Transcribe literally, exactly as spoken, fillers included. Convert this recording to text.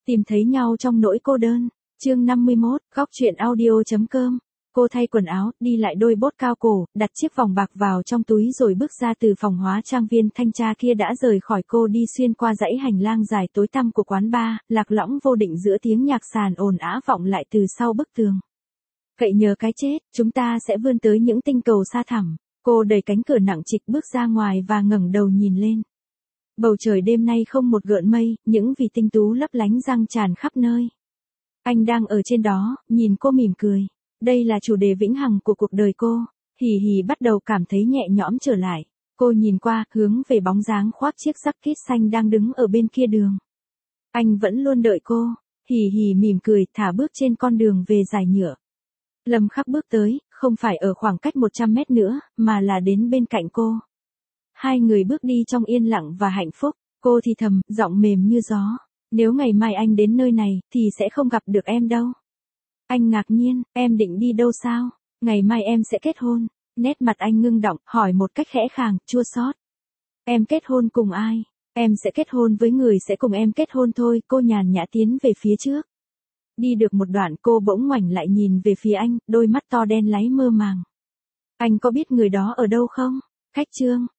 Tìm thấy nhau trong nỗi cô đơn. Chương năm mươi mốt, góc truyện audio.com. Cô thay quần áo, đi lại đôi bốt cao cổ, đặt chiếc vòng bạc vào trong túi rồi bước ra từ phòng hóa trang viên thanh tra kia đã rời khỏi cô đi xuyên qua dãy hành lang dài tối tăm của quán bar, lạc lõng vô định giữa tiếng nhạc sàn ồn ào vọng lại từ sau bức tường. Cậy nhờ cái chết, chúng ta sẽ vươn tới những tinh cầu xa thẳm. Cô đẩy cánh cửa nặng trịch bước ra ngoài và ngẩng đầu nhìn lên. Bầu trời đêm nay không một gợn mây, những vì tinh tú lấp lánh răng tràn khắp nơi. Anh đang ở trên đó, nhìn cô mỉm cười. Đây là chủ đề vĩnh hằng của cuộc đời cô. Hì hì bắt đầu cảm thấy nhẹ nhõm trở lại. Cô nhìn qua, hướng về bóng dáng khoác chiếc jacket xanh đang đứng ở bên kia đường. Anh vẫn luôn đợi cô. Hì hì mỉm cười, thả bước trên con đường về dải nhựa. Lâm Khắc bước tới, không phải ở khoảng cách một trăm mét nữa, mà là đến bên cạnh cô. Hai người bước đi trong yên lặng và hạnh phúc. Cô thì thầm, giọng mềm như gió. Nếu ngày mai anh đến nơi này, thì sẽ không gặp được em đâu. Anh ngạc nhiên, em định đi đâu sao? Ngày mai em sẽ kết hôn. Nét mặt anh ngưng đọng, hỏi một cách khẽ khàng, chua xót. Em kết hôn cùng ai? Em sẽ kết hôn với người sẽ cùng em kết hôn thôi. Cô nhàn nhã tiến về phía trước. Đi được một đoạn cô bỗng ngoảnh lại nhìn về phía anh, đôi mắt to đen láy mơ màng. Anh có biết người đó ở đâu không? Khách Trương.